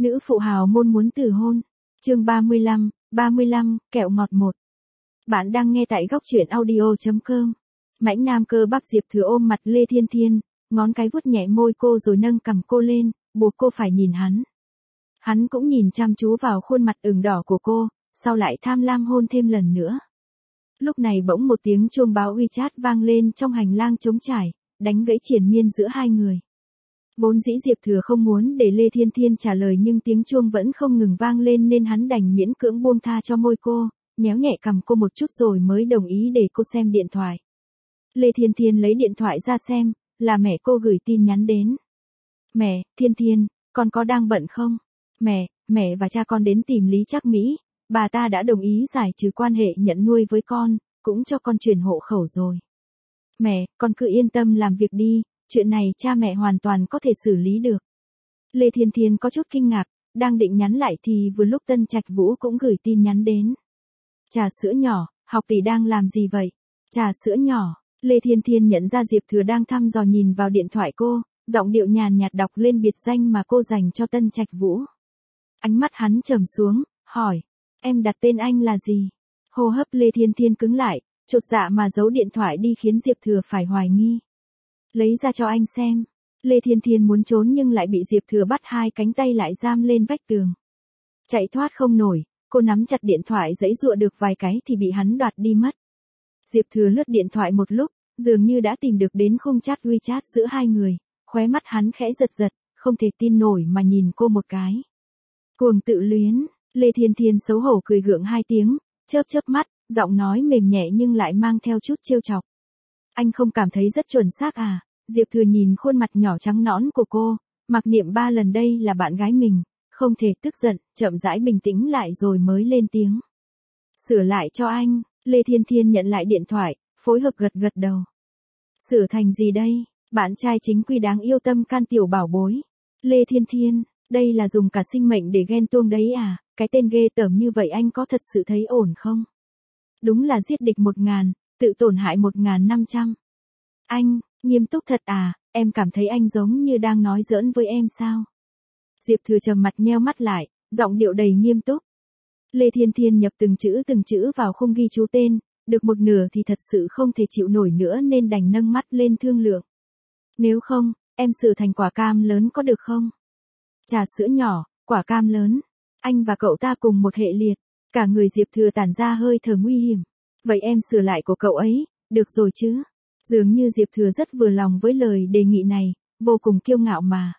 Nữ phụ hào môn muốn từ hôn. Chương 35, kẹo ngọt 1. Bạn đang nghe tại góc truyện audio.com. Mãnh nam cơ bắp Diệp Thừa ôm mặt Lê Thiên Thiên, ngón cái vuốt nhẹ môi cô rồi nâng cằm cô lên, buộc cô phải nhìn hắn. Hắn cũng nhìn chăm chú vào khuôn mặt ửng đỏ của cô, sau lại tham lam hôn thêm lần nữa. Lúc này bỗng một tiếng chuông báo WeChat vang lên trong hành lang trống trải, đánh gãy triền miên giữa hai người. Vốn dĩ Diệp Thừa không muốn để Lê Thiên Thiên trả lời nhưng tiếng chuông vẫn không ngừng vang lên nên hắn đành miễn cưỡng buông tha cho môi cô, nhéo nhẹ cằm cô một chút rồi mới đồng ý để cô xem điện thoại. Lê Thiên Thiên lấy điện thoại ra xem, là mẹ cô gửi tin nhắn đến. Mẹ, Thiên Thiên, con có đang bận không? Mẹ và cha con đến tìm Lý Trác Mỹ, bà ta đã đồng ý giải trừ quan hệ nhận nuôi với con, cũng cho con chuyển hộ khẩu rồi. Mẹ, con cứ yên tâm làm việc đi, chuyện này cha mẹ hoàn toàn có thể xử lý được. Lê Thiên Thiên có chút kinh ngạc, đang định nhắn lại thì vừa lúc Tân Trạch Vũ cũng gửi tin nhắn đến. Trà sữa nhỏ, học tỷ đang làm gì vậy? Trà sữa nhỏ, Lê Thiên Thiên nhận ra Diệp Thừa đang thăm dò nhìn vào điện thoại cô, giọng điệu nhàn nhạt đọc lên biệt danh mà cô dành cho Tân Trạch Vũ. Ánh mắt hắn trầm xuống, hỏi, em đặt tên anh là gì? Hô hấp Lê Thiên Thiên cứng lại, chột dạ mà giấu điện thoại đi khiến Diệp Thừa phải hoài nghi. Lấy ra cho anh xem. Lê Thiên Thiên muốn trốn nhưng lại bị Diệp Thừa bắt hai cánh tay lại giam lên vách tường. Chạy thoát không nổi, cô nắm chặt điện thoại giãy giụa được vài cái thì bị hắn đoạt đi mất. Diệp Thừa lướt điện thoại một lúc, dường như đã tìm được đến khung chat WeChat giữa hai người, khóe mắt hắn khẽ giật giật, không thể tin nổi mà nhìn cô một cái. Cuồng tự luyến, Lê Thiên Thiên xấu hổ cười gượng hai tiếng, chớp chớp mắt, giọng nói mềm nhẹ nhưng lại mang theo chút trêu chọc. Anh không cảm thấy rất chuẩn xác à? Diệp Thừa nhìn khuôn mặt nhỏ trắng nõn của cô, mặc niệm 3 lần đây là bạn gái mình, không thể tức giận, chậm rãi bình tĩnh lại rồi mới lên tiếng. Sửa lại cho anh, Lê Thiên Thiên nhận lại điện thoại, phối hợp gật gật đầu. Sửa thành gì đây? Bạn trai chính quy đáng yêu tâm can tiểu bảo bối. Lê Thiên Thiên, đây là dùng cả sinh mệnh để ghen tuông đấy à? Cái tên ghê tởm như vậy anh có thật sự thấy ổn không? Đúng là giết địch 1000, tự tổn hại 1500. Anh, nghiêm túc thật à, em cảm thấy anh giống như đang nói giỡn với em sao? Diệp Thừa trầm mặt nheo mắt lại, giọng điệu đầy nghiêm túc. Lê Thiên Thiên nhập từng chữ vào khung ghi chú tên, được một nửa thì thật sự không thể chịu nổi nữa nên đành nâng mắt lên thương lượng. Nếu không, em sửa thành quả cam lớn có được không? Trà sữa nhỏ, quả cam lớn. Anh và cậu ta cùng một hệ liệt. Cả người Diệp Thừa tản ra hơi thở nguy hiểm. Vậy em sửa lại của cậu ấy, được rồi chứ? Dường như Diệp Thừa rất vừa lòng với lời đề nghị này, vô cùng kiêu ngạo mà.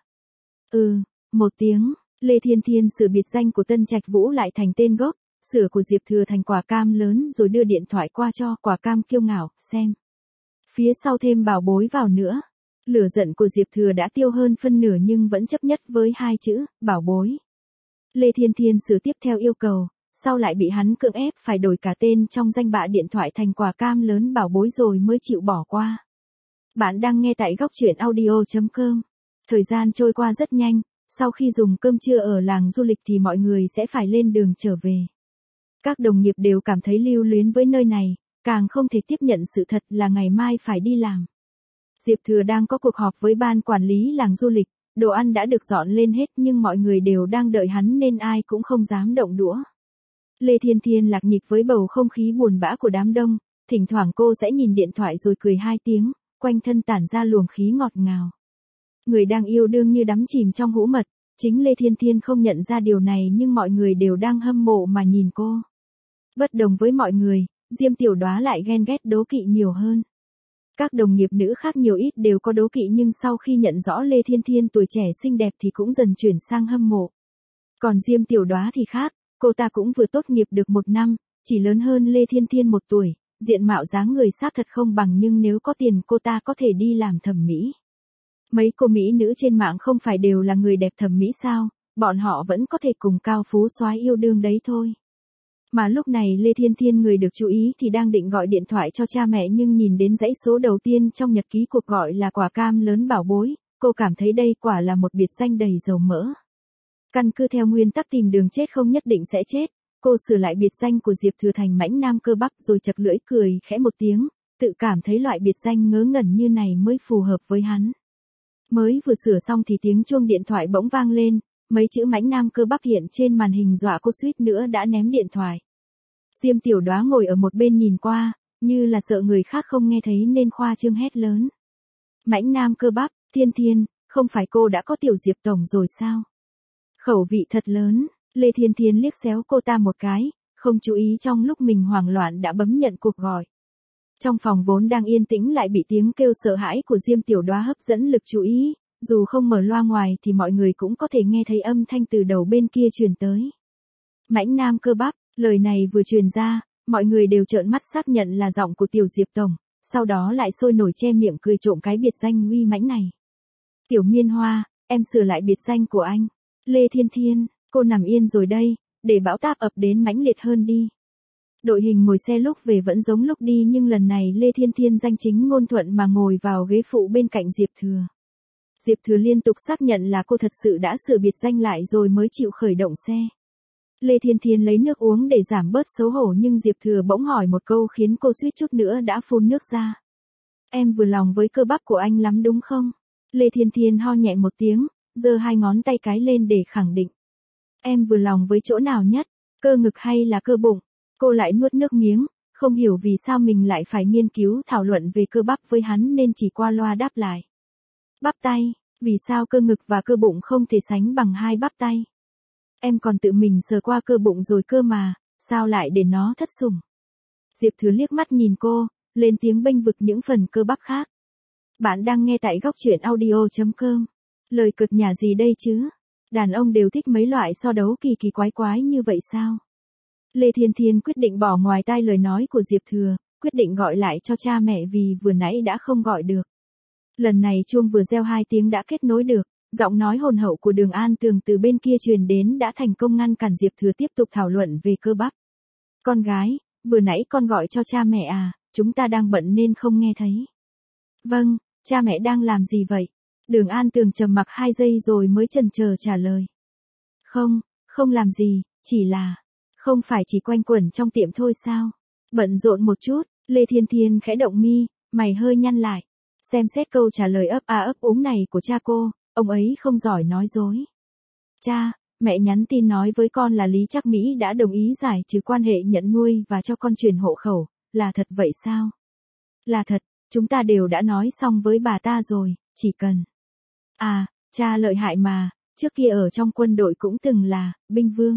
Một tiếng, Lê Thiên Thiên sửa biệt danh của Tân Trạch Vũ lại thành tên gốc, sửa của Diệp Thừa thành quả cam lớn rồi đưa điện thoại qua cho quả cam kiêu ngạo, xem. Phía sau thêm bảo bối vào nữa. Lửa giận của Diệp Thừa đã tiêu hơn phân nửa nhưng vẫn chấp nhất với hai chữ, bảo bối. Lê Thiên Thiên sửa tiếp theo yêu cầu, sau lại bị hắn cưỡng ép phải đổi cả tên trong danh bạ điện thoại thành quả cam lớn bảo bối rồi mới chịu bỏ qua. Bạn đang nghe tại góc truyện audio.com. Thời gian trôi qua rất nhanh, sau khi dùng cơm trưa ở làng du lịch thì mọi người sẽ phải lên đường trở về. Các đồng nghiệp đều cảm thấy lưu luyến với nơi này, càng không thể tiếp nhận sự thật là ngày mai phải đi làm. Diệp Thừa đang có cuộc họp với ban quản lý làng du lịch, đồ ăn đã được dọn lên hết nhưng mọi người đều đang đợi hắn nên ai cũng không dám động đũa. Lê Thiên Thiên lạc nhịp với bầu không khí buồn bã của đám đông, thỉnh thoảng cô sẽ nhìn điện thoại rồi cười hai tiếng, quanh thân tản ra luồng khí ngọt ngào. Người đang yêu đương như đắm chìm trong hũ mật, chính Lê Thiên Thiên không nhận ra điều này nhưng mọi người đều đang hâm mộ mà nhìn cô. Bất đồng với mọi người, Diêm Tiểu Đóa lại ghen ghét đố kỵ nhiều hơn. Các đồng nghiệp nữ khác nhiều ít đều có đố kỵ nhưng sau khi nhận rõ Lê Thiên Thiên tuổi trẻ xinh đẹp thì cũng dần chuyển sang hâm mộ. Còn Diêm Tiểu Đóa thì khác, cô ta cũng vừa tốt nghiệp được 1 năm, chỉ lớn hơn Lê Thiên Thiên 1 tuổi, diện mạo dáng người xác thật không bằng nhưng nếu có tiền cô ta có thể đi làm thẩm mỹ. Mấy cô mỹ nữ trên mạng không phải đều là người đẹp thẩm mỹ sao, bọn họ vẫn có thể cùng cao phú soái yêu đương đấy thôi. Mà lúc này Lê Thiên Thiên người được chú ý thì đang định gọi điện thoại cho cha mẹ nhưng nhìn đến dãy số đầu tiên trong nhật ký cuộc gọi là quả cam lớn bảo bối, cô cảm thấy đây quả là một biệt danh đầy dầu mỡ. Căn cứ theo nguyên tắc tìm đường chết không nhất định sẽ chết, cô sửa lại biệt danh của Diệp Thừa thành mãnh nam cơ bắp rồi chật lưỡi cười khẽ một tiếng, tự cảm thấy loại biệt danh ngớ ngẩn như này mới phù hợp với hắn. Mới vừa sửa xong thì tiếng chuông điện thoại bỗng vang lên, Mấy chữ mãnh nam cơ bắp hiện trên màn hình dọa cô suýt nữa đã ném điện thoại. Diêm Tiểu Đoá ngồi ở một bên nhìn qua, như là sợ người khác không nghe thấy nên khoa trương hét lớn. Mãnh nam cơ bắp, Thiên Thiên, không phải cô đã có Tiểu Diệp tổng rồi sao? Khẩu vị thật lớn, Lê Thiên Thiên liếc xéo cô ta một cái, không chú ý trong lúc mình hoảng loạn đã bấm nhận cuộc gọi. Trong phòng vốn đang yên tĩnh lại bị tiếng kêu sợ hãi của Diêm Tiểu Đoá hấp dẫn lực chú ý, dù không mở loa ngoài thì mọi người cũng có thể nghe thấy âm thanh từ đầu bên kia truyền tới. Mãnh nam cơ bắp, lời này vừa truyền ra, mọi người đều trợn mắt xác nhận là giọng của Tiểu Diệp tổng, sau đó lại sôi nổi che miệng cười trộm cái biệt danh uy mãnh này. Tiểu Miên Hoa, em sửa lại biệt danh của anh. Lê Thiên Thiên, cô nằm yên rồi đây, để bão táp ập đến mãnh liệt hơn đi. Đội hình ngồi xe lúc về vẫn giống lúc đi nhưng lần này Lê Thiên Thiên danh chính ngôn thuận mà ngồi vào ghế phụ bên cạnh Diệp Thừa. Diệp Thừa liên tục xác nhận là cô thật sự đã sửa biệt danh lại rồi mới chịu khởi động xe. Lê Thiên Thiên lấy nước uống để giảm bớt xấu hổ nhưng Diệp Thừa bỗng hỏi một câu khiến cô suýt chút nữa đã phun nước ra. Em vừa lòng với cơ bắp của anh lắm đúng không? Lê Thiên Thiên ho nhẹ một tiếng, giơ hai ngón tay cái lên để khẳng định. Em vừa lòng với chỗ nào nhất, cơ ngực hay là cơ bụng? Cô lại nuốt nước miếng, không hiểu vì sao mình lại phải nghiên cứu thảo luận về cơ bắp với hắn nên chỉ qua loa đáp lại. Bắp tay, vì sao cơ ngực và cơ bụng không thể sánh bằng hai bắp tay? Em còn tự mình sờ qua cơ bụng rồi cơ mà, sao lại để nó thất sủng? Diệp Thừa liếc mắt nhìn cô, lên tiếng bênh vực những phần cơ bắp khác. Bạn đang nghe tại góc truyện audio.com. Lời cợt nhả gì đây chứ? Đàn ông đều thích mấy loại so đấu kỳ kỳ quái quái như vậy sao? Lê Thiên Thiên quyết định bỏ ngoài tai lời nói của Diệp Thừa, quyết định gọi lại cho cha mẹ vì vừa nãy đã không gọi được. Lần này chuông vừa reo 2 tiếng đã kết nối được, giọng nói hồn hậu của Đường An Tường từ bên kia truyền đến đã thành công ngăn cản Diệp Thừa tiếp tục thảo luận về cơ bắp. Con gái, vừa nãy con gọi cho cha mẹ à, chúng ta đang bận nên không nghe thấy. Vâng, cha mẹ đang làm gì vậy? Đường An Tường trầm mặc 2 giây rồi mới chần chờ trả lời. Không làm gì, chỉ là, không phải chỉ quanh quẩn trong tiệm thôi sao? Bận rộn một chút, Lê Thiên Thiên khẽ động mi, mày hơi nhăn lại. Xem xét câu trả lời ấp a ấp úng này của cha cô, ông ấy không giỏi nói dối. Cha, mẹ nhắn tin nói với con là Lý Trác Mỹ đã đồng ý giải trừ quan hệ nhận nuôi và cho con chuyển hộ khẩu, là thật vậy sao? Là thật, chúng ta đều đã nói xong với bà ta rồi, chỉ cần. À, cha lợi hại mà, trước kia ở trong quân đội cũng từng là binh vương.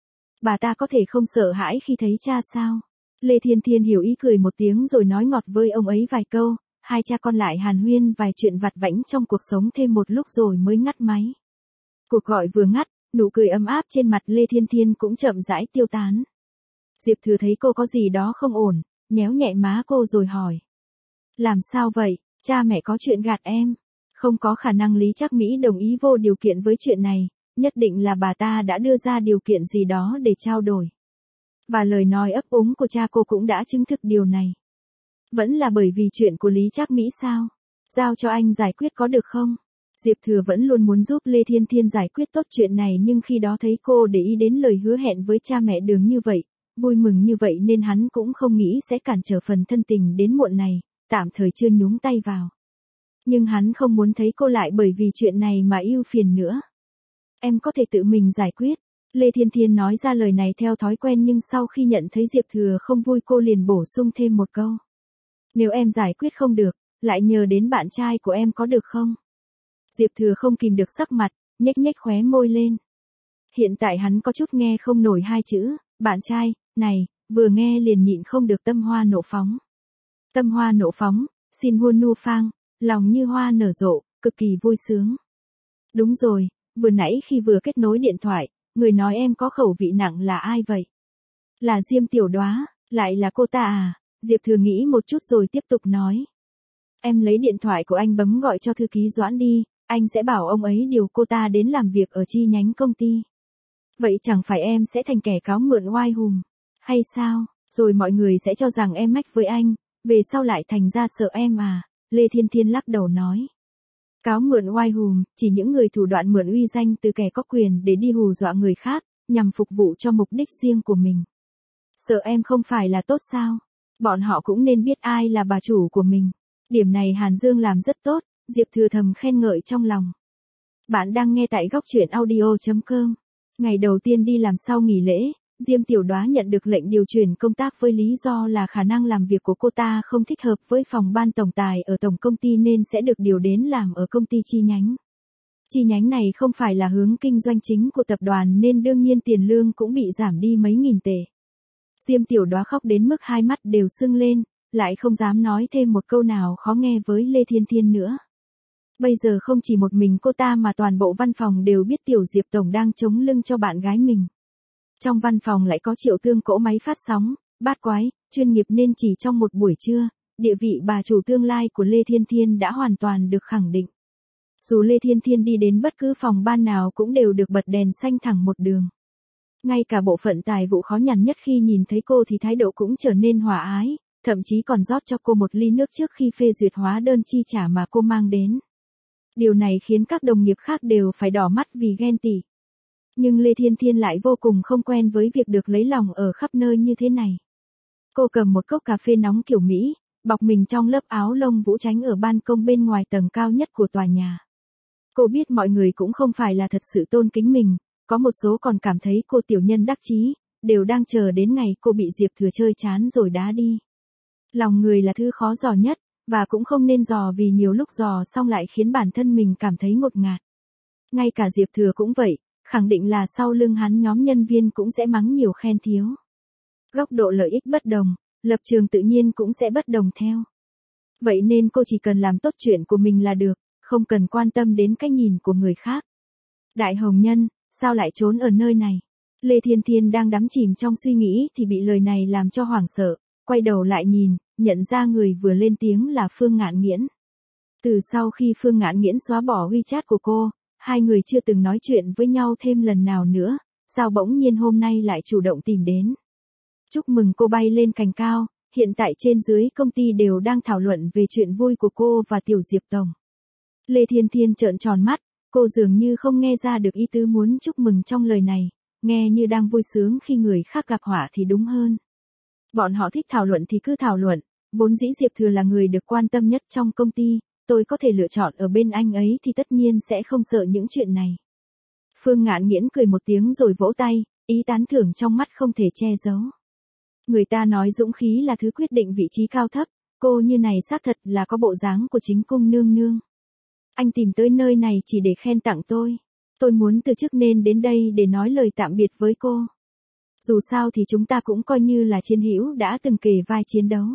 Bà ta có thể không sợ hãi khi thấy cha sao? Lê Thiên Thiên hiểu ý cười một tiếng rồi nói ngọt với ông ấy vài câu, hai cha con lại hàn huyên vài chuyện vặt vãnh trong cuộc sống thêm một lúc rồi mới ngắt máy. Cuộc gọi vừa ngắt, nụ cười ấm áp trên mặt Lê Thiên Thiên cũng chậm rãi tiêu tán. Diệp Thừa thấy cô có gì đó không ổn, nhéo nhẹ má cô rồi hỏi. Làm sao vậy, cha mẹ có chuyện gạt em? Không có khả năng Lý Trác Mỹ đồng ý vô điều kiện với chuyện này, nhất định là bà ta đã đưa ra điều kiện gì đó để trao đổi. Và lời nói ấp úng của cha cô cũng đã chứng thực điều này. Vẫn là bởi vì chuyện của Lý Trác Mỹ sao? Giao cho anh giải quyết có được không? Diệp Thừa vẫn luôn muốn giúp Lê Thiên Thiên giải quyết tốt chuyện này nhưng khi đó thấy cô để ý đến lời hứa hẹn với cha mẹ Đường như vậy, vui mừng như vậy nên hắn cũng không nghĩ sẽ cản trở phần thân tình đến muộn này, tạm thời chưa nhúng tay vào. Nhưng hắn không muốn thấy cô lại bởi vì chuyện này mà ưu phiền nữa. Em có thể tự mình giải quyết. Lê Thiên Thiên nói ra lời này theo thói quen nhưng sau khi nhận thấy Diệp Thừa không vui cô liền bổ sung thêm một câu. Nếu em giải quyết không được, lại nhờ đến bạn trai của em có được không? Diệp Thừa không kìm được sắc mặt, nhếch nhếch khóe môi lên. Hiện tại hắn có chút nghe không nổi hai chữ, bạn trai, này, vừa nghe liền nhịn không được tâm hoa nộ phóng. Tâm hoa nộ phóng, xin huôn nu phang, lòng như hoa nở rộ, cực kỳ vui sướng. Đúng rồi, vừa nãy khi vừa kết nối điện thoại, người nói em có khẩu vị nặng là ai vậy? Là Diêm Tiểu Đoá, lại là cô ta à? Diệp Thừa nghĩ một chút rồi tiếp tục nói. Em lấy điện thoại của anh bấm gọi cho thư ký Doãn đi, anh sẽ bảo ông ấy điều cô ta đến làm việc ở chi nhánh công ty. Vậy chẳng phải em sẽ thành kẻ cáo mượn oai hùm, hay sao? Rồi mọi người sẽ cho rằng em mách với anh, về sau lại thành ra sợ em à? Lê Thiên Thiên lắc đầu nói. Cáo mượn oai hùm, chỉ những người thủ đoạn mượn uy danh từ kẻ có quyền để đi hù dọa người khác, nhằm phục vụ cho mục đích riêng của mình. Sợ em không phải là tốt sao? Bọn họ cũng nên biết ai là bà chủ của mình. Điểm này Hàn Dương làm rất tốt, Diệp Thừa thầm khen ngợi trong lòng. Bạn đang nghe tại góc truyện audio.com. Ngày đầu tiên đi làm sau nghỉ lễ, Diêm Tiểu Đoá nhận được lệnh điều chuyển công tác với lý do là khả năng làm việc của cô ta không thích hợp với phòng ban tổng tài ở tổng công ty nên sẽ được điều đến làm ở công ty chi nhánh. Chi nhánh này không phải là hướng kinh doanh chính của tập đoàn nên đương nhiên tiền lương cũng bị giảm đi mấy nghìn tệ. Diêm Tiểu Đoá khóc đến mức hai mắt đều sưng lên, lại không dám nói thêm một câu nào khó nghe với Lê Thiên Thiên nữa. Bây giờ không chỉ một mình cô ta mà toàn bộ văn phòng đều biết Tiểu Diệp Tổng đang chống lưng cho bạn gái mình. Trong văn phòng lại có Triệu Tương cỗ máy phát sóng, bát quái, chuyên nghiệp nên chỉ trong một buổi trưa, địa vị bà chủ tương lai của Lê Thiên Thiên đã hoàn toàn được khẳng định. Dù Lê Thiên Thiên đi đến bất cứ phòng ban nào cũng đều được bật đèn xanh thẳng một đường. Ngay cả bộ phận tài vụ khó nhằn nhất khi nhìn thấy cô thì thái độ cũng trở nên hòa ái, thậm chí còn rót cho cô một ly nước trước khi phê duyệt hóa đơn chi trả mà cô mang đến. Điều này khiến các đồng nghiệp khác đều phải đỏ mắt vì ghen tị. Nhưng Lê Thiên Thiên lại vô cùng không quen với việc được lấy lòng ở khắp nơi như thế này. Cô cầm một cốc cà phê nóng kiểu Mỹ, bọc mình trong lớp áo lông vũ tránh ở ban công bên ngoài tầng cao nhất của tòa nhà. Cô biết mọi người cũng không phải là thật sự tôn kính mình, có một số còn cảm thấy cô tiểu nhân đắc chí, đều đang chờ đến ngày cô bị Diệp Thừa chơi chán rồi đá đi. Lòng người là thứ khó dò nhất, và cũng không nên dò vì nhiều lúc dò xong lại khiến bản thân mình cảm thấy ngột ngạt. Ngay cả Diệp Thừa cũng vậy, khẳng định là sau lưng hắn nhóm nhân viên cũng sẽ mắng nhiều khen thiếu. Góc độ lợi ích bất đồng, lập trường tự nhiên cũng sẽ bất đồng theo. Vậy nên cô chỉ cần làm tốt chuyện của mình là được, không cần quan tâm đến cách nhìn của người khác. Đại Hồng Nhân, sao lại trốn ở nơi này? Lê Thiên Thiên đang đắm chìm trong suy nghĩ thì bị lời này làm cho hoảng sợ, quay đầu lại nhìn, nhận ra người vừa lên tiếng là Phương Ngạn Nghiễn. Từ sau khi Phương Ngạn Nghiễn xóa bỏ WeChat của cô, hai người chưa từng nói chuyện với nhau thêm lần nào nữa, sao bỗng nhiên hôm nay lại chủ động tìm đến. Chúc mừng cô bay lên cành cao, hiện tại trên dưới công ty đều đang thảo luận về chuyện vui của cô và Tiểu Diệp Tổng. Lê Thiên Thiên trợn tròn mắt, cô dường như không nghe ra được ý tứ muốn chúc mừng trong lời này, nghe như đang vui sướng khi người khác gặp họa thì đúng hơn. Bọn họ thích thảo luận thì cứ thảo luận, vốn dĩ Diệp Thừa là người được quan tâm nhất trong công ty, tôi có thể lựa chọn ở bên anh ấy thì tất nhiên sẽ không sợ những chuyện này. Phương Ngạn Nghiễn cười một tiếng rồi vỗ tay, ý tán thưởng trong mắt không thể che giấu. Người ta nói dũng khí là thứ quyết định vị trí cao thấp, cô như này xác thật là có bộ dáng của chính cung nương nương. Anh tìm tới nơi này chỉ để khen tặng tôi. Tôi muốn từ chức nên đến đây để nói lời tạm biệt với cô. Dù sao thì chúng ta cũng coi như là chiến hữu đã từng kề vai chiến đấu.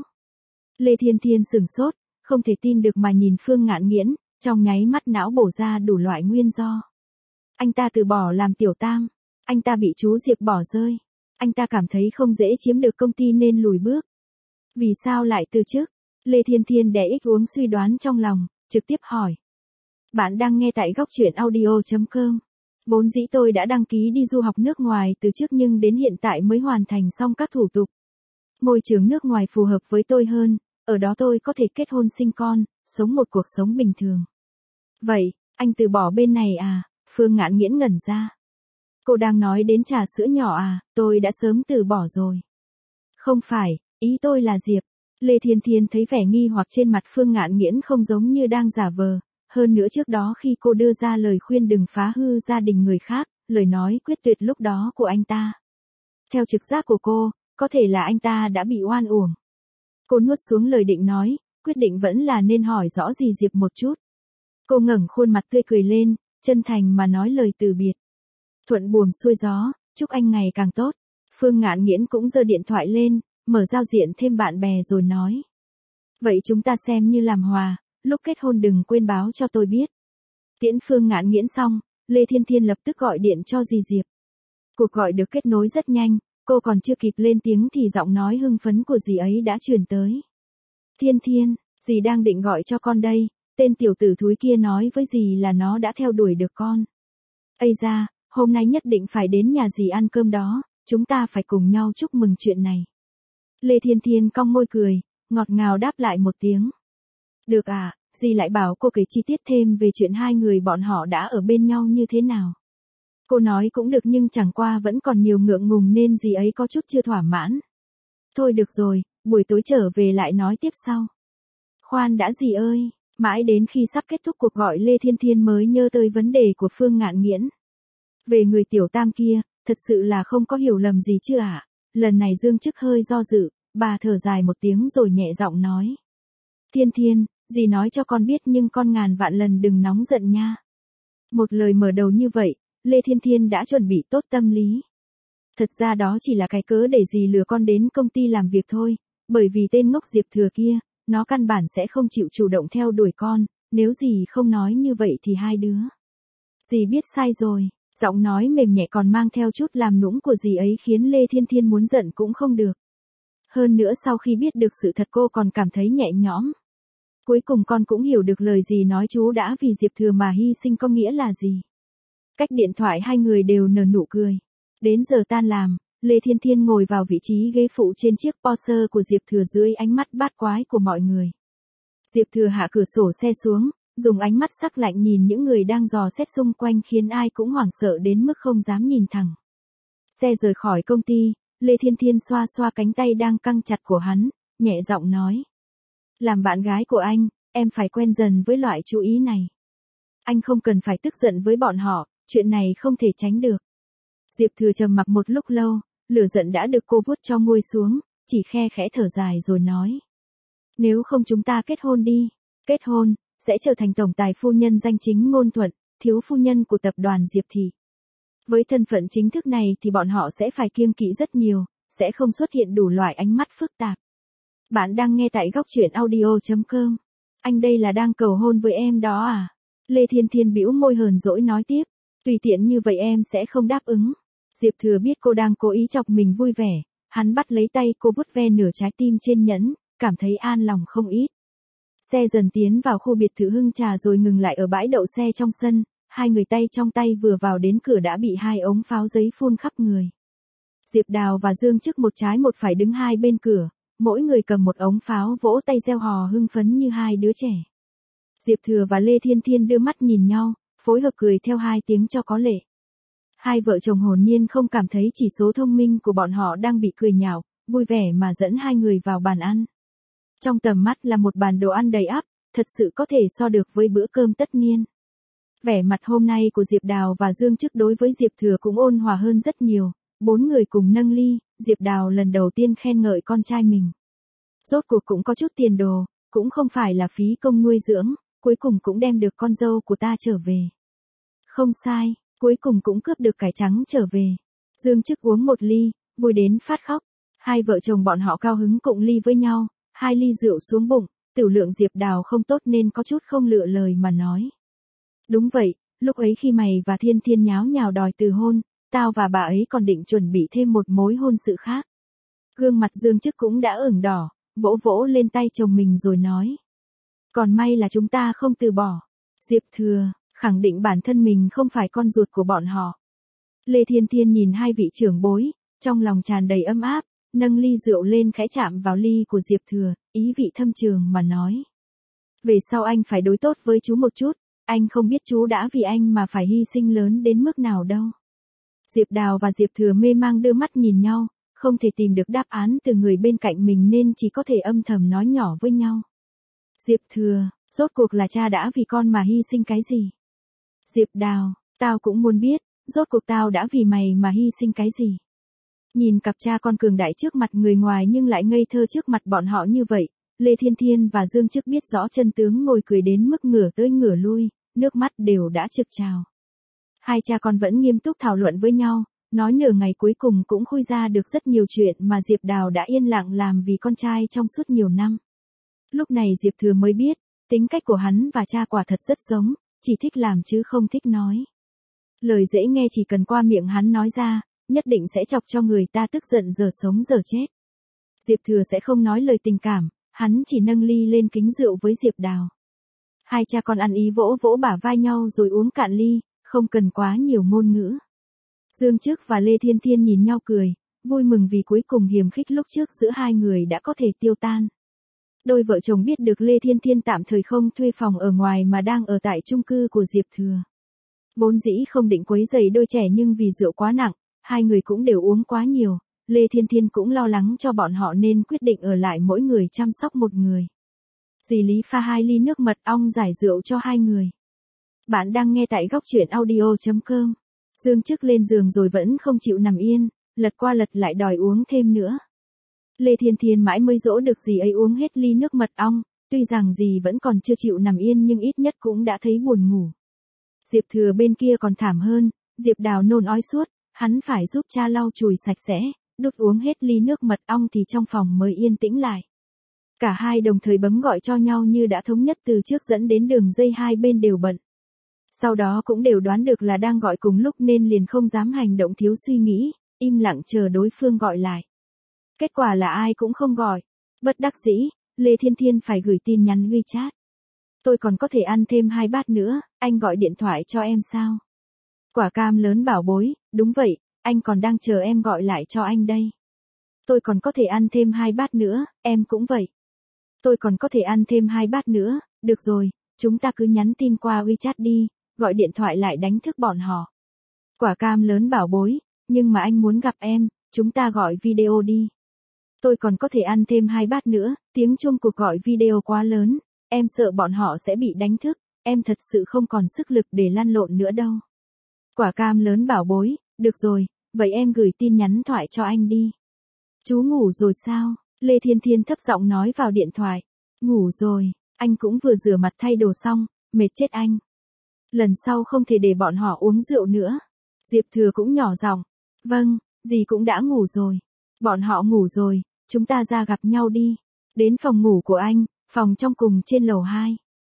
Lê Thiên Thiên sửng sốt, không thể tin được mà nhìn Phương Ngạn Nghiễn, trong nháy mắt não bổ ra đủ loại nguyên do. Anh ta từ bỏ làm tiểu tam, anh ta bị chú Diệp bỏ rơi, anh ta cảm thấy không dễ chiếm được công ty nên lùi bước. Vì sao lại từ chức? Lê Thiên Thiên đè ích uống suy đoán trong lòng, trực tiếp hỏi. Bạn đang nghe tại góc truyện audio.com. Vốn dĩ tôi đã đăng ký đi du học nước ngoài từ trước nhưng đến hiện tại mới hoàn thành xong các thủ tục. Môi trường nước ngoài phù hợp với tôi hơn, ở đó tôi có thể kết hôn sinh con, sống một cuộc sống bình thường. Vậy, anh từ bỏ bên này à? Phương Ngạn Nghiễn ngẩn ra. Cô đang nói đến trà sữa nhỏ à? Tôi đã sớm từ bỏ rồi. Không phải, ý tôi là Diệp. Lê Thiên Thiên thấy vẻ nghi hoặc trên mặt Phương Ngạn Nghiễn không giống như đang giả vờ. Hơn nữa trước đó khi cô đưa ra lời khuyên đừng phá hư gia đình người khác, lời nói quyết tuyệt lúc đó của anh ta. Theo trực giác của cô, có thể là anh ta đã bị oan uổng. Cô nuốt xuống lời định nói, quyết định vẫn là nên hỏi rõ gì Diệp một chút. Cô ngẩng khuôn mặt tươi cười lên, chân thành mà nói lời từ biệt. Thuận buồm xuôi gió, chúc anh ngày càng tốt. Phương Ngạn Nghiễn cũng giơ điện thoại lên, mở giao diện thêm bạn bè rồi nói. Vậy chúng ta xem như làm hòa. Lúc kết hôn đừng quên báo cho tôi biết. Tiễn Phương Ngạn Nghiễn xong, Lê Thiên Thiên lập tức gọi điện cho dì Diệp. Cuộc gọi được kết nối rất nhanh, cô còn chưa kịp lên tiếng thì giọng nói hưng phấn của dì ấy đã truyền tới. Thiên Thiên, dì đang định gọi cho con đây, tên tiểu tử thúi kia nói với dì là nó đã theo đuổi được con. Ây da, hôm nay nhất định phải đến nhà dì ăn cơm đó, chúng ta phải cùng nhau chúc mừng chuyện này. Lê Thiên Thiên cong môi cười, ngọt ngào đáp lại một tiếng. Được à, dì lại bảo cô kể chi tiết thêm về chuyện hai người bọn họ đã ở bên nhau như thế nào. Cô nói cũng được nhưng chẳng qua vẫn còn nhiều ngượng ngùng nên dì ấy có chút chưa thỏa mãn. Thôi được rồi, buổi tối trở về lại nói tiếp sau. Khoan đã dì ơi, Mãi đến khi sắp kết thúc cuộc gọi Lê Thiên Thiên mới nhớ tới vấn đề của Phương Ngạn Nghiễn. Về người tiểu tam kia, thật sự là không có hiểu lầm gì chứ ạ? Lần này Dương Chức hơi do dự, bà thở dài một tiếng rồi nhẹ giọng nói. Thiên Thiên, dì nói cho con biết nhưng con ngàn vạn lần đừng nóng giận nha. Một lời mở đầu như vậy, Lê Thiên Thiên đã chuẩn bị tốt tâm lý. Thật ra đó chỉ là cái cớ để dì lừa con đến công ty làm việc thôi, bởi vì tên ngốc Diệp Thừa kia, nó căn bản sẽ không chịu chủ động theo đuổi con, nếu dì không nói như vậy thì hai đứa. Dì biết sai rồi, giọng nói mềm nhẹ còn mang theo chút làm nũng của dì ấy khiến Lê Thiên Thiên muốn giận cũng không được. Hơn nữa sau khi biết được sự thật cô còn cảm thấy nhẹ nhõm. Cuối cùng con cũng hiểu được lời dì nói chú đã vì Diệp Thừa mà hy sinh có nghĩa là gì. Cách điện thoại hai người đều nở nụ cười. Đến giờ tan làm, Lê Thiên Thiên ngồi vào vị trí ghế phụ trên chiếc Porsche của Diệp Thừa dưới ánh mắt bát quái của mọi người. Diệp Thừa hạ cửa sổ xe xuống, dùng ánh mắt sắc lạnh nhìn những người đang dò xét xung quanh khiến ai cũng hoảng sợ đến mức không dám nhìn thẳng. Xe rời khỏi công ty, Lê Thiên Thiên xoa xoa cánh tay đang căng chặt của hắn, nhẹ giọng nói. Làm bạn gái của anh, em phải quen dần với loại chú ý này. Anh không cần phải tức giận với bọn họ, chuyện này không thể tránh được. Diệp Thừa trầm mặc một lúc lâu, lửa giận đã được cô vuốt cho nguôi xuống, chỉ khe khẽ thở dài rồi nói. Nếu không chúng ta kết hôn đi. Kết hôn, sẽ trở thành tổng tài phu nhân danh chính ngôn thuận, thiếu phu nhân của tập đoàn Diệp Thị. Với thân phận chính thức này thì bọn họ sẽ phải kiêng kỵ rất nhiều, sẽ không xuất hiện đủ loại ánh mắt phức tạp. Bạn đang nghe tại góc truyện audio.com. Anh đây là đang cầu hôn với em đó à? Lê Thiên Thiên bĩu môi hờn dỗi nói tiếp. Tùy tiện như vậy em sẽ không đáp ứng. Diệp Thừa biết cô đang cố ý chọc mình vui vẻ, hắn bắt lấy tay cô vuốt ve nửa trái tim trên nhẫn, cảm thấy an lòng không ít. Xe dần tiến vào khu biệt thự Hưng Trà rồi ngừng lại ở bãi đậu xe trong sân, hai người tay trong tay vừa vào đến cửa đã bị hai ống pháo giấy phun khắp người. Diệp Đào và Dương Chức một trái một phải đứng hai bên cửa, mỗi người cầm một ống pháo vỗ tay reo hò hưng phấn như hai đứa trẻ. Diệp Thừa và Lê Thiên Thiên đưa mắt nhìn nhau, phối hợp cười theo hai tiếng cho có lệ. Hai vợ chồng hồn nhiên không cảm thấy chỉ số thông minh của bọn họ đang bị cười nhạo, vui vẻ mà dẫn hai người vào bàn ăn. Trong tầm mắt là một bàn đồ ăn đầy ắp, thật sự có thể so được với bữa cơm tất niên. Vẻ mặt hôm nay của Diệp Đào và Dương Chức đối với Diệp Thừa cũng ôn hòa hơn rất nhiều, bốn người cùng nâng ly, Diệp Đào lần đầu tiên khen ngợi con trai mình. Rốt cuộc cũng có chút tiền đồ, cũng không phải là phí công nuôi dưỡng, cuối cùng cũng đem được con dâu của ta trở về. Không sai, cuối cùng cũng cướp được cải trắng trở về. Dương Chức uống một ly, vui đến phát khóc. Hai vợ chồng bọn họ cao hứng cụng ly với nhau, hai ly rượu xuống bụng, tiểu lượng Diệp Đào không tốt nên có chút không lựa lời mà nói. Đúng vậy, lúc ấy khi mày và Thiên Thiên nháo nhào đòi từ hôn, tao và bà ấy còn định chuẩn bị thêm một mối hôn sự khác. Gương mặt Dương Chức cũng đã ửng đỏ, vỗ vỗ lên tay chồng mình rồi nói. Còn may là chúng ta không từ bỏ. Diệp Thừa khẳng định bản thân mình không phải con ruột của bọn họ. Lê Thiên Thiên nhìn hai vị trưởng bối, trong lòng tràn đầy ấm áp, nâng ly rượu lên khẽ chạm vào ly của Diệp Thừa, ý vị thâm trường mà nói. Về sau anh phải đối tốt với chú một chút, anh không biết chú đã vì anh mà phải hy sinh lớn đến mức nào đâu. Diệp Đào và Diệp Thừa mê mang đưa mắt nhìn nhau, không thể tìm được đáp án từ người bên cạnh mình nên chỉ có thể âm thầm nói nhỏ với nhau. Diệp Thừa, rốt cuộc là cha đã vì con mà hy sinh cái gì? Diệp Đào, tao cũng muốn biết, rốt cuộc tao đã vì mày mà hy sinh cái gì? Nhìn cặp cha con cường đại trước mặt người ngoài nhưng lại ngây thơ trước mặt bọn họ như vậy, Lê Thiên Thiên và Dương Chức biết rõ chân tướng ngồi cười đến mức ngửa tới ngửa lui, nước mắt đều đã trực trào. Hai cha con vẫn nghiêm túc thảo luận với nhau, nói nửa ngày cuối cùng cũng khui ra được rất nhiều chuyện mà Diệp Đào đã yên lặng làm vì con trai trong suốt nhiều năm. Lúc này Diệp Thừa mới biết, tính cách của hắn và cha quả thật rất giống, chỉ thích làm chứ không thích nói. Lời dễ nghe chỉ cần qua miệng hắn nói ra, nhất định sẽ chọc cho người ta tức giận giờ sống giờ chết. Diệp Thừa sẽ không nói lời tình cảm, hắn chỉ nâng ly lên kính rượu với Diệp Đào. Hai cha con ăn ý vỗ vỗ bả vai nhau rồi uống cạn ly, không cần quá nhiều ngôn ngữ. Dương Chức và Lê Thiên Thiên nhìn nhau cười, vui mừng vì cuối cùng hiềm khích lúc trước giữa hai người đã có thể tiêu tan. Đôi vợ chồng biết được Lê Thiên Thiên tạm thời không thuê phòng ở ngoài mà đang ở tại chung cư của Diệp Thừa. Vốn dĩ không định quấy rầy đôi trẻ nhưng vì rượu quá nặng, hai người cũng đều uống quá nhiều, Lê Thiên Thiên cũng lo lắng cho bọn họ nên quyết định ở lại mỗi người chăm sóc một người. Dì Lý pha 2 ly nước mật ong giải rượu cho 2 người. Bạn đang nghe tại góc truyện audio.com. Dương Chức lên giường rồi vẫn không chịu nằm yên, lật qua lật lại đòi uống thêm nữa. Lê Thiên Thiên mãi mới dỗ được dì ấy uống hết ly nước mật ong, tuy rằng dì vẫn còn chưa chịu nằm yên nhưng ít nhất cũng đã thấy buồn ngủ. Diệp Thừa bên kia còn thảm hơn, Diệp Đào nôn ói suốt, hắn phải giúp cha lau chùi sạch sẽ, đút uống hết ly nước mật ong thì trong phòng mới yên tĩnh lại. Cả hai đồng thời bấm gọi cho nhau như đã thống nhất từ trước dẫn đến đường dây hai bên đều bận. Sau đó cũng đều đoán được là đang gọi cùng lúc nên liền không dám hành động thiếu suy nghĩ, im lặng chờ đối phương gọi lại. Kết quả là ai cũng không gọi. Bất đắc dĩ, Lê Thiên Thiên phải gửi tin nhắn WeChat. Tôi còn có thể ăn thêm 2 bát nữa, anh gọi điện thoại cho em sao? Quả cam lớn bảo bối, đúng vậy, anh còn đang chờ em gọi lại cho anh đây. Tôi còn có thể ăn thêm 2 bát nữa, em cũng vậy. Tôi còn có thể ăn thêm 2 bát nữa, được rồi, chúng ta cứ nhắn tin qua WeChat đi, gọi điện thoại lại đánh thức bọn họ. Quả cam lớn bảo bối, nhưng mà anh muốn gặp em, chúng ta gọi video đi. Tôi còn có thể ăn thêm 2 bát nữa, tiếng chuông cuộc gọi video quá lớn, em sợ bọn họ sẽ bị đánh thức, em thật sự không còn sức lực để lăn lộn nữa đâu. Quả cam lớn bảo bối, được rồi, vậy em gửi tin nhắn thoại cho anh đi. Chú ngủ rồi sao? Lê Thiên Thiên thấp giọng nói vào điện thoại. Ngủ rồi, anh cũng vừa rửa mặt thay đồ xong, mệt chết anh. Lần sau không thể để bọn họ uống rượu nữa. Diệp Thừa cũng nhỏ giọng. Vâng, dì cũng đã ngủ rồi. Bọn họ ngủ rồi, chúng ta ra gặp nhau đi. Đến phòng ngủ của anh, phòng trong cùng trên lầu 2.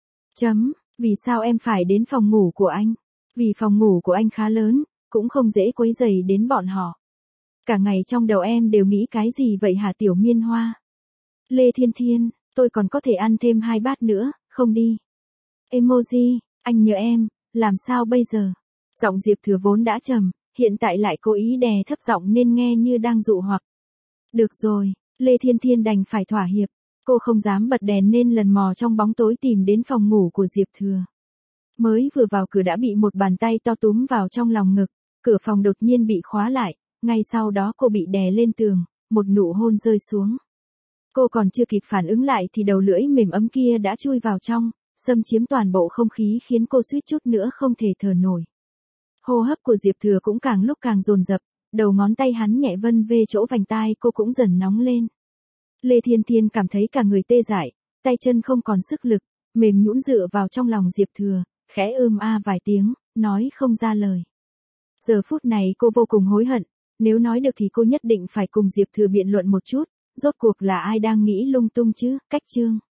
Vì sao em phải đến phòng ngủ của anh? Vì phòng ngủ của anh khá lớn, cũng không dễ quấy rầy đến bọn họ. Cả ngày trong đầu em đều nghĩ cái gì vậy hả Tiểu Miên Hoa? Lê Thiên Thiên, tôi còn có thể ăn thêm 2 bát nữa, không đi. Emoji, anh nhớ em, làm sao bây giờ? Giọng Diệp Thừa vốn đã trầm, hiện tại lại cố ý đè thấp giọng nên nghe như đang dụ hoặc. Được rồi, Lê Thiên Thiên đành phải thỏa hiệp. Cô không dám bật đèn nên lần mò trong bóng tối tìm đến phòng ngủ của Diệp Thừa. Mới vừa vào cửa đã bị một bàn tay to túm vào trong lòng ngực, cửa phòng đột nhiên bị khóa lại, ngay sau đó cô bị đè lên tường, một nụ hôn rơi xuống. Cô còn chưa kịp phản ứng lại thì đầu lưỡi mềm ấm kia đã chui vào trong, xâm chiếm toàn bộ không khí khiến cô suýt chút nữa không thể thở nổi. Hô hấp của Diệp Thừa cũng càng lúc càng dồn dập, đầu ngón tay hắn nhẹ vân về chỗ vành tai cô cũng dần nóng lên. Lê Thiên Thiên cảm thấy cả người tê dại, tay chân không còn sức lực, mềm nhũn dựa vào trong lòng Diệp Thừa, khẽ vài tiếng, nói không ra lời. Giờ phút này cô vô cùng hối hận, nếu nói được thì cô nhất định phải cùng Diệp Thừa biện luận một chút, rốt cuộc là ai đang nghĩ lung tung chứ, cách chương.